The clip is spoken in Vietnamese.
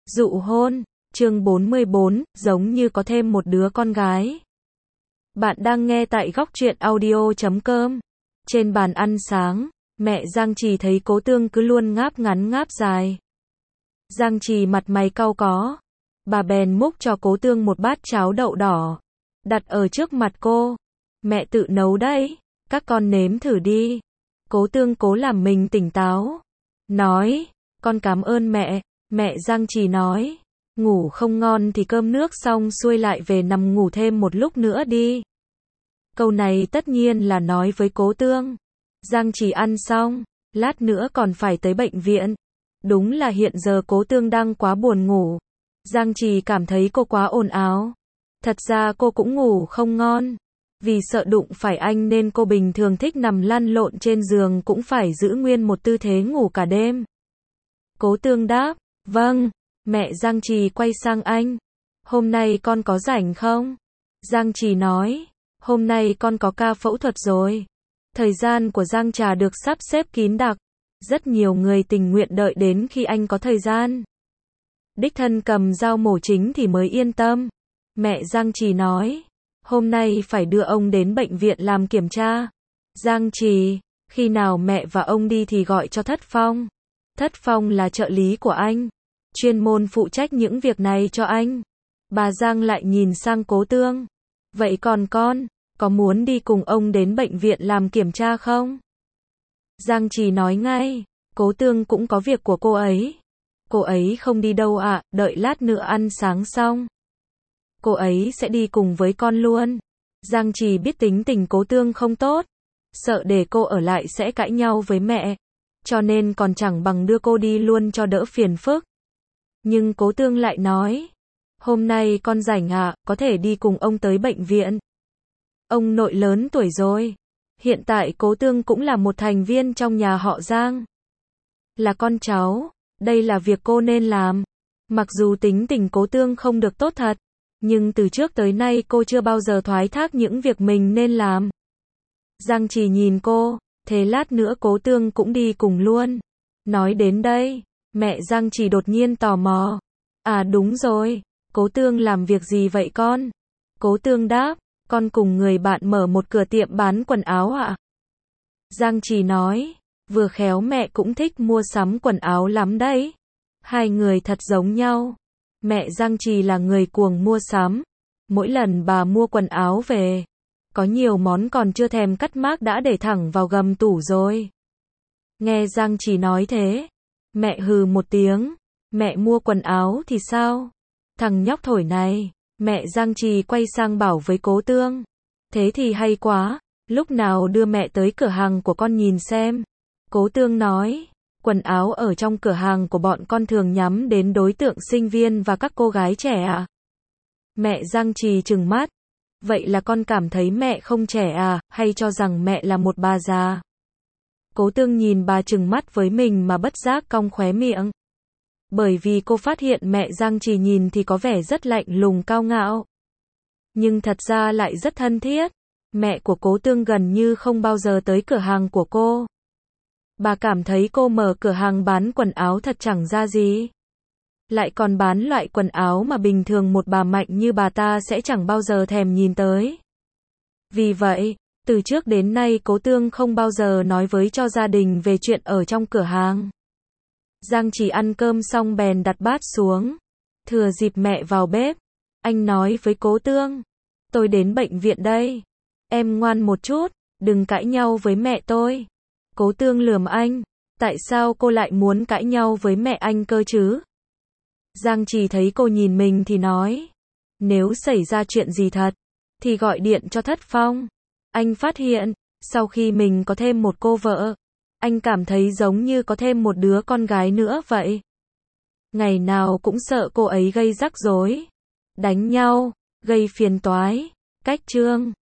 Dụ hôn, chương 44, giống như có thêm một đứa con gái. Bạn đang nghe tại góc truyện audio.com. Trên bàn ăn sáng, mẹ Giang Trì thấy Cố Tương cứ luôn ngáp ngắn ngáp dài. Giang Trì mặt mày cau có. Bà bèn múc cho Cố Tương một bát cháo đậu đỏ, đặt ở trước mặt cô. Mẹ tự nấu đấy, các con nếm thử đi. Cố Tương cố làm mình tỉnh táo, nói, con cảm ơn mẹ. Mẹ Giang Trì nói, ngủ không ngon thì cơm nước xong xuôi lại về nằm ngủ thêm một lúc nữa đi. Câu này tất nhiên là nói với Cố Tương. Giang Trì ăn xong, lát nữa còn phải tới bệnh viện. Đúng là hiện giờ Cố Tương đang quá buồn ngủ. Giang Trì cảm thấy cô quá ồn ào. Thật ra cô cũng ngủ không ngon. Vì sợ đụng phải anh nên cô bình thường thích nằm lăn lộn trên giường cũng phải giữ nguyên một tư thế ngủ cả đêm. Cố Tương đáp, vâng. Mẹ Giang Trì quay sang anh. Hôm nay con có rảnh không? Giang Trì nói, hôm nay con có ca phẫu thuật rồi. Thời gian của Giang Trà được sắp xếp kín đặc. Rất nhiều người tình nguyện đợi đến khi anh có thời gian. Đích thân cầm dao mổ chính thì mới yên tâm. Mẹ Giang Trì nói, hôm nay phải đưa ông đến bệnh viện làm kiểm tra. Giang Trì, khi nào mẹ và ông đi thì gọi cho Thất Phong. Thất Phong là trợ lý của anh, chuyên môn phụ trách những việc này cho anh. Bà Giang lại nhìn sang Cố Tương. Vậy còn con, có muốn đi cùng ông đến bệnh viện làm kiểm tra không? Giang Trì nói ngay, Cố Tương cũng có việc của cô ấy. Cô ấy không đi đâu ạ, đợi lát nữa ăn sáng xong. Cô ấy sẽ đi cùng với con luôn. Giang Trì biết tính tình Cố Tương không tốt, sợ để cô ở lại sẽ cãi nhau với mẹ, cho nên còn chẳng bằng đưa cô đi luôn cho đỡ phiền phức. Nhưng Cố Tương lại nói, hôm nay con rảnh ạ, có thể đi cùng ông tới bệnh viện. Ông nội lớn tuổi rồi. Hiện tại Cố Tương cũng là một thành viên trong nhà họ Giang. Là con cháu, đây là việc cô nên làm. Mặc dù tính tình Cố Tương không được tốt thật, nhưng từ trước tới nay cô chưa bao giờ thoái thác những việc mình nên làm. Giang Trì nhìn cô, thế lát nữa Cố Tương cũng đi cùng luôn. Nói đến đây, mẹ Giang Trì đột nhiên tò mò. À đúng rồi, Cố Tương làm việc gì vậy con? Cố Tương đáp, con cùng người bạn mở một cửa tiệm bán quần áo ạ. Giang Trì nói, vừa khéo mẹ cũng thích mua sắm quần áo lắm đấy. Hai người thật giống nhau. Mẹ Giang Trì là người cuồng mua sắm. Mỗi lần bà mua quần áo về, có nhiều món còn chưa thèm cắt mác đã để thẳng vào gầm tủ rồi. Nghe Giang Trì nói thế, mẹ hừ một tiếng. Mẹ mua quần áo thì sao? Thằng nhóc thổi này. Mẹ Giang Trì quay sang bảo với Cố Tương. Thế thì hay quá, lúc nào đưa mẹ tới cửa hàng của con nhìn xem. Cố Tương nói, quần áo ở trong cửa hàng của bọn con thường nhắm đến đối tượng sinh viên và các cô gái trẻ à? Mẹ Giang Trì trừng mắt. Vậy là con cảm thấy mẹ không trẻ à, hay cho rằng mẹ là một bà già? Cố Tương nhìn bà trừng mắt với mình mà bất giác cong khóe miệng. Bởi vì cô phát hiện mẹ Giang Trì nhìn thì có vẻ rất lạnh lùng cao ngạo, nhưng thật ra lại rất thân thiết. Mẹ của Cố Tương gần như không bao giờ tới cửa hàng của cô. Bà cảm thấy cô mở cửa hàng bán quần áo thật chẳng ra gì. Lại còn bán loại quần áo mà bình thường một bà mạnh như bà ta sẽ chẳng bao giờ thèm nhìn tới. Vì vậy, từ trước đến nay Cố Tương không bao giờ nói với cho gia đình về chuyện ở trong cửa hàng. Giang Trì ăn cơm xong bèn đặt bát xuống. Thừa dịp mẹ vào bếp, anh nói với Cố Tương, tôi đến bệnh viện đây. Em ngoan một chút, đừng cãi nhau với mẹ tôi. Cố Tương lườm anh, tại sao cô lại muốn cãi nhau với mẹ anh cơ chứ? Giang Trì thấy cô nhìn mình thì nói, nếu xảy ra chuyện gì thật, thì gọi điện cho Thất Phong. Anh phát hiện, sau khi mình có thêm một cô vợ, anh cảm thấy giống như có thêm một đứa con gái nữa vậy. Ngày nào cũng sợ cô ấy gây rắc rối, đánh nhau, gây phiền toái. Cách chương